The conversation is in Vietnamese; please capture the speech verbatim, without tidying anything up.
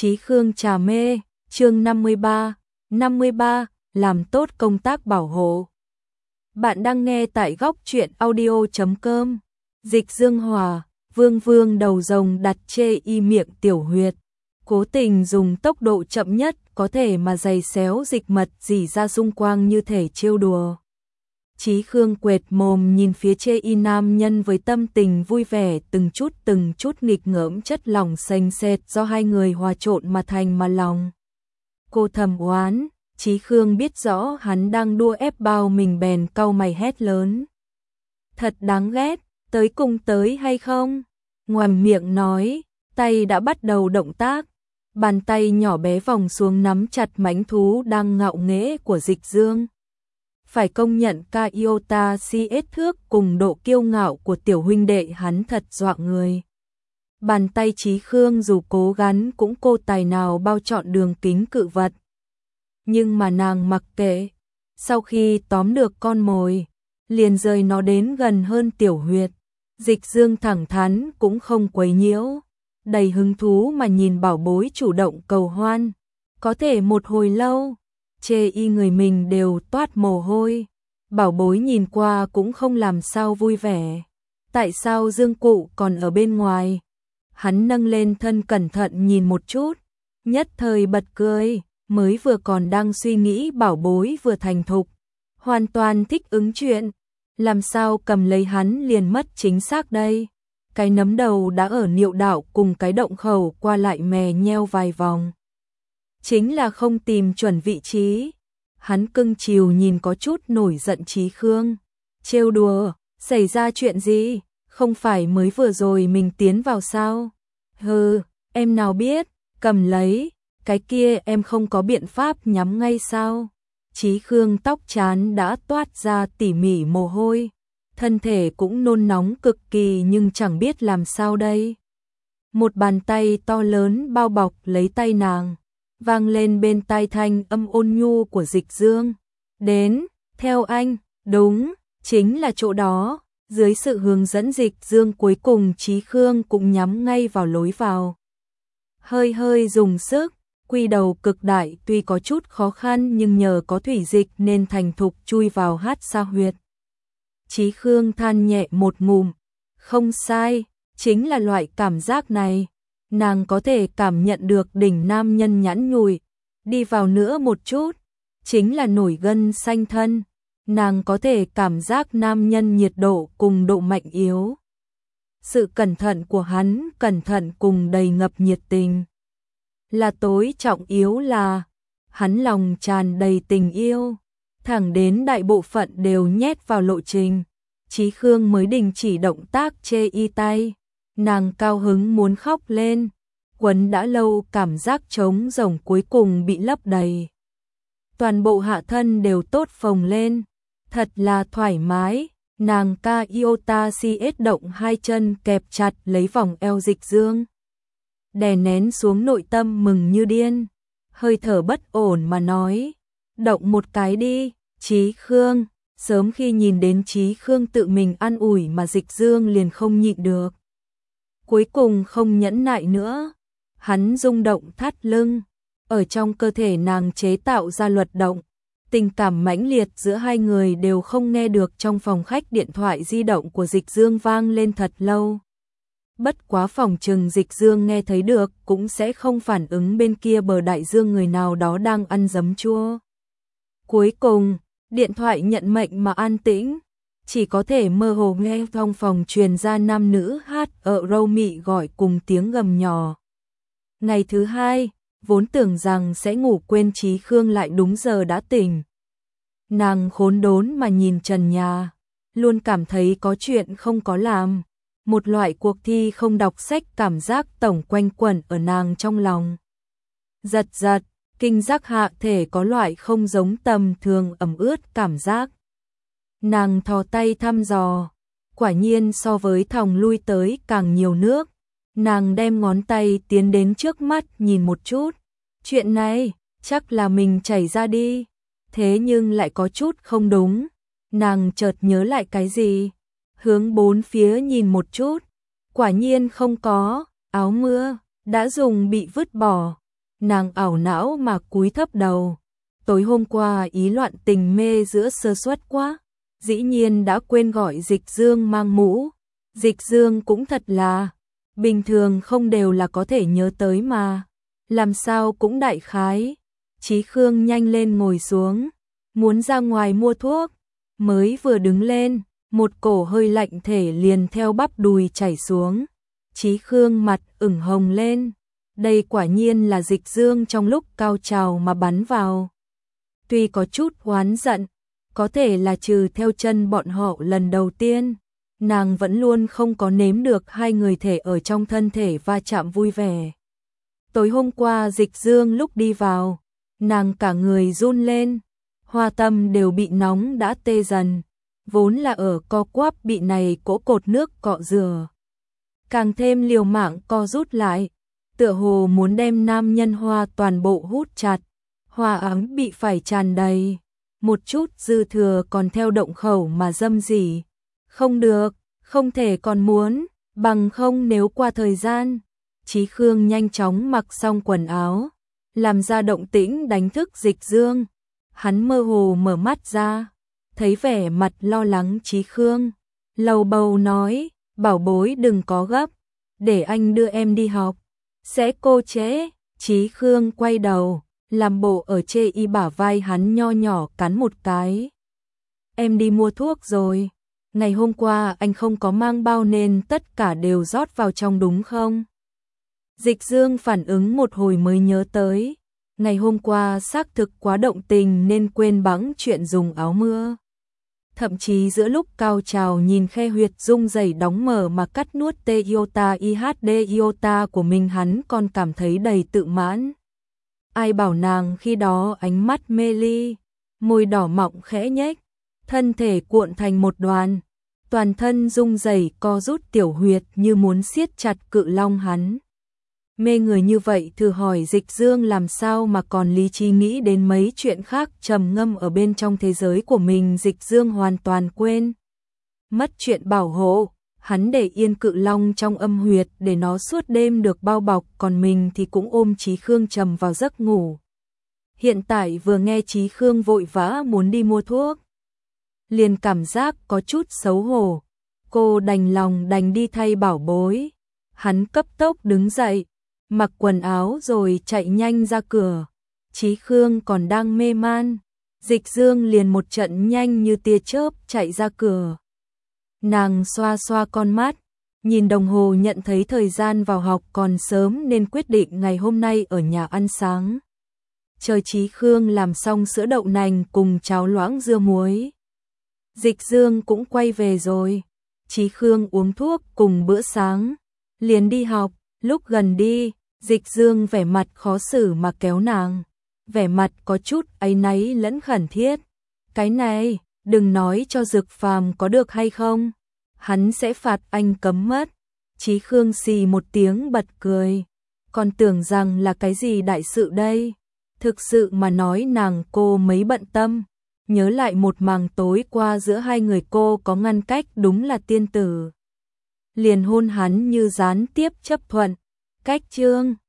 Chí Khương trà mê, chương năm mươi ba, năm mươi ba, làm tốt công tác bảo hộ. Bạn đang nghe tại góc truyện audio chấm com. Dịch Dương Hòa, Vương Vương đầu rồng đặt chê y miệng tiểu huyệt, cố tình dùng tốc độ chậm nhất có thể mà giày xéo dịch mật dỉ ra xung quanh như thể trêu đùa. Chí Khương quệt mồm nhìn phía chê y nam nhân với tâm tình vui vẻ, từng chút từng chút nghịch ngợm chất lỏng sền sệt do hai người hòa trộn mà thành mà lòng. Cô thầm oán, Chí Khương biết rõ hắn đang đua ép bao mình bèn cau mày hét lớn. Thật đáng ghét, tới cùng tới hay không? Ngoàm miệng nói, tay đã bắt đầu động tác. Bàn tay nhỏ bé vòng xuống nắm chặt mãnh thú đang ngạo nghễ của Dịch Dương. Phải công nhận ca iota si ét thước cùng độ kiêu ngạo của tiểu huynh đệ hắn thật dọa người. Bàn tay Chí Khương dù cố gắng cũng cô tài nào bao trọn đường kính cự vật. Nhưng mà nàng mặc kệ, sau khi tóm được con mồi, liền rời nó đến gần hơn tiểu huyệt. Dịch Dương thẳng thắn cũng không quấy nhiễu, đầy hứng thú mà nhìn bảo bối chủ động cầu hoan. Có thể một hồi lâu, chê y người mình đều toát mồ hôi. Bảo bối nhìn qua cũng không làm sao vui vẻ. Tại sao Dương cụ còn ở bên ngoài? Hắn nâng lên thân cẩn thận nhìn một chút, nhất thời bật cười, mới vừa còn đang suy nghĩ bảo bối vừa thành thục, hoàn toàn thích ứng chuyện, làm sao cầm lấy hắn liền mất chính xác đây. Cái nấm đầu đã ở niệu đạo cùng cái động khẩu qua lại mè nheo vài vòng. Chính là không tìm chuẩn vị trí. Hắn cưng chiều nhìn có chút nổi giận Chí Khương. Trêu đùa, xảy ra chuyện gì? Không phải mới vừa rồi mình tiến vào sao? Hừ, em nào biết, cầm lấy, cái kia em không có biện pháp nhắm ngay sao? Chí Khương tóc chán đã toát ra tỉ mỉ mồ hôi, thân thể cũng nôn nóng cực kỳ nhưng chẳng biết làm sao đây. Một bàn tay to lớn bao bọc lấy tay nàng, vang lên bên tai thanh âm ôn nhu của Dịch Dương. Đến, theo anh, đúng, chính là chỗ đó. Dưới sự hướng dẫn Dịch Dương cuối cùng Chí Khương cũng nhắm ngay vào lối vào. Hơi hơi dùng sức, quy đầu cực đại tuy có chút khó khăn nhưng nhờ có thủy dịch nên thành thục chui vào hát sa huyệt. Chí Khương than nhẹ một ngụm, không sai, chính là loại cảm giác này. Nàng có thể cảm nhận được đỉnh nam nhân nhẵn nhụi, đi vào nữa một chút, chính là nổi gân xanh thân. Nàng có thể cảm giác nam nhân nhiệt độ cùng độ mạnh yếu. Sự cẩn thận của hắn cẩn thận cùng đầy ngập nhiệt tình. Là tối trọng yếu là, hắn lòng tràn đầy tình yêu, thẳng đến đại bộ phận đều nhét vào lộ trình. Chí Khương mới đình chỉ động tác chê y tay. Nàng cao hứng muốn khóc lên, quấn đã lâu cảm giác trống rỗng cuối cùng bị lấp đầy. Toàn bộ hạ thân đều tốt phồng lên, thật là thoải mái. Nàng ca iota si ét động hai chân kẹp chặt lấy vòng eo Dịch Dương, đè nén xuống nội tâm mừng như điên, hơi thở bất ổn mà nói, động một cái đi, Chí Khương. Sớm khi nhìn đến Chí Khương tự mình an ủi mà Dịch Dương liền không nhịn được. Cuối cùng không nhẫn nại nữa, hắn rung động thắt lưng, ở trong cơ thể nàng chế tạo ra luật động. Tình cảm mãnh liệt giữa hai người đều không nghe được. Trong phòng khách điện thoại di động của Dịch Dương vang lên thật lâu. Bất quá phòng trừng Dịch Dương nghe thấy được cũng sẽ không phản ứng bên kia bờ đại dương người nào đó đang ăn giấm chua. Cuối cùng, điện thoại nhận mệnh mà an tĩnh, chỉ có thể mơ hồ nghe trong phòng truyền ra nam nữ hát ở râu mị gọi cùng tiếng gầm nhỏ. Ngày thứ hai, vốn tưởng rằng sẽ ngủ quên Chí Khương lại đúng giờ đã tỉnh. Nàng khốn đốn mà nhìn trần nhà, luôn cảm thấy có chuyện không có làm. Một loại cuộc thi không đọc sách cảm giác tổng quanh quẩn ở nàng trong lòng. Giật giật, kinh giác hạ thể có loại không giống tầm thường ẩm ướt cảm giác. Nàng thò tay thăm dò, quả nhiên so với thòng lui tới càng nhiều nước. Nàng đem ngón tay tiến đến trước mắt nhìn một chút. Chuyện này, chắc là mình chảy ra đi. Thế nhưng lại có chút không đúng. Nàng chợt nhớ lại cái gì. Hướng bốn phía nhìn một chút. Quả nhiên không có, áo mưa, đã dùng bị vứt bỏ. nàng ảo não mà cúi thấp đầu. Tối hôm qua ý loạn tình mê giữa sơ suất quá, dĩ nhiên đã quên gọi Dịch Dương mang mũ. Dịch Dương cũng thật là, bình thường không đều là có thể nhớ tới mà, làm sao cũng đại khái. Chí Khương nhanh lên ngồi xuống, muốn ra ngoài mua thuốc, mới vừa đứng lên, một cổ hơi lạnh thể liền theo bắp đùi chảy xuống. Chí Khương mặt ửng hồng lên, đây quả nhiên là Dịch Dương trong lúc cao trào mà bắn vào. Tuy có chút oán giận, có thể là trừ theo chân bọn họ lần đầu tiên, nàng vẫn luôn không có nếm được hai người thể ở trong thân thể va chạm vui vẻ. Tối hôm qua Dịch Dương lúc đi vào, nàng cả người run lên, hoa tâm đều bị nóng đã tê dần, vốn là ở co quắp bị này cỗ cột nước cọ rửa. Càng thêm liều mạng co rút lại, tựa hồ muốn đem nam nhân hoa toàn bộ hút chặt, hoa ấm bị phải tràn đầy, một chút dư thừa còn theo động khẩu mà dâm dỉ. Không được, không thể còn muốn, bằng không nếu qua thời gian. Chí Khương nhanh chóng mặc xong quần áo, làm ra động tĩnh đánh thức Dịch Dương. Hắn mơ hồ mở mắt ra, thấy vẻ mặt lo lắng Chí Khương, lầu bầu nói, bảo bối đừng có gấp, để anh đưa em đi học. Sẽ cô chế. Chí Khương quay đầu, làm bộ ở chê y bả vai hắn nho nhỏ cắn một cái. Em đi mua thuốc rồi, ngày hôm qua anh không có mang bao nên tất cả đều rót vào trong đúng không? Dịch Dương phản ứng một hồi mới nhớ tới, ngày hôm qua xác thực quá động tình nên quên bẵng chuyện dùng áo mưa. Thậm chí giữa lúc cao trào nhìn khe huyệt rung rẩy đóng mở mà cắt nuốt tê iota i hát đê iota của mình, hắn còn cảm thấy đầy tự mãn. Ai bảo nàng khi đó ánh mắt mê ly, môi đỏ mọng khẽ nhếch, thân thể cuộn thành một đoàn, toàn thân rung rẩy co rút tiểu huyệt như muốn siết chặt cự long hắn. Mê người như vậy thử hỏi Dịch Dương làm sao mà còn lý trí nghĩ đến mấy chuyện khác trầm ngâm ở bên trong thế giới của mình. Dịch Dương hoàn toàn quên mất chuyện bảo hộ, hắn để yên cự long trong âm huyệt để nó suốt đêm được bao bọc, còn mình thì cũng ôm Chí Khương trầm vào giấc ngủ. Hiện tại vừa nghe Chí Khương vội vã muốn đi mua thuốc, liền cảm giác có chút xấu hổ, cô đành lòng đành đi thay bảo bối. Hắn cấp tốc đứng dậy, mặc quần áo rồi chạy nhanh ra cửa. Chí Khương còn đang mê man, Dịch Dương liền một trận nhanh như tia chớp chạy ra cửa. Nàng xoa xoa con mắt, nhìn đồng hồ nhận thấy thời gian vào học còn sớm nên quyết định ngày hôm nay ở nhà ăn sáng. Chờ Chí Khương làm xong sữa đậu nành cùng cháo loãng dưa muối. Dịch Dương cũng quay về rồi. Chí Khương uống thuốc cùng bữa sáng, liền đi học. Lúc gần đi, Dịch Dương vẻ mặt khó xử mà kéo nàng, vẻ mặt có chút áy náy lẫn khẩn thiết. Cái này, đừng nói cho Dực Phàm có được hay không? Hắn sẽ phạt anh cấm mất. Chí Khương xì một tiếng bật cười, còn tưởng rằng là cái gì đại sự đây. Thực sự mà nói nàng cô mấy bận tâm, nhớ lại một màn tối qua giữa hai người cô có ngăn cách đúng là tiên tử. Liền hôn hắn như gián tiếp chấp thuận. Cách chương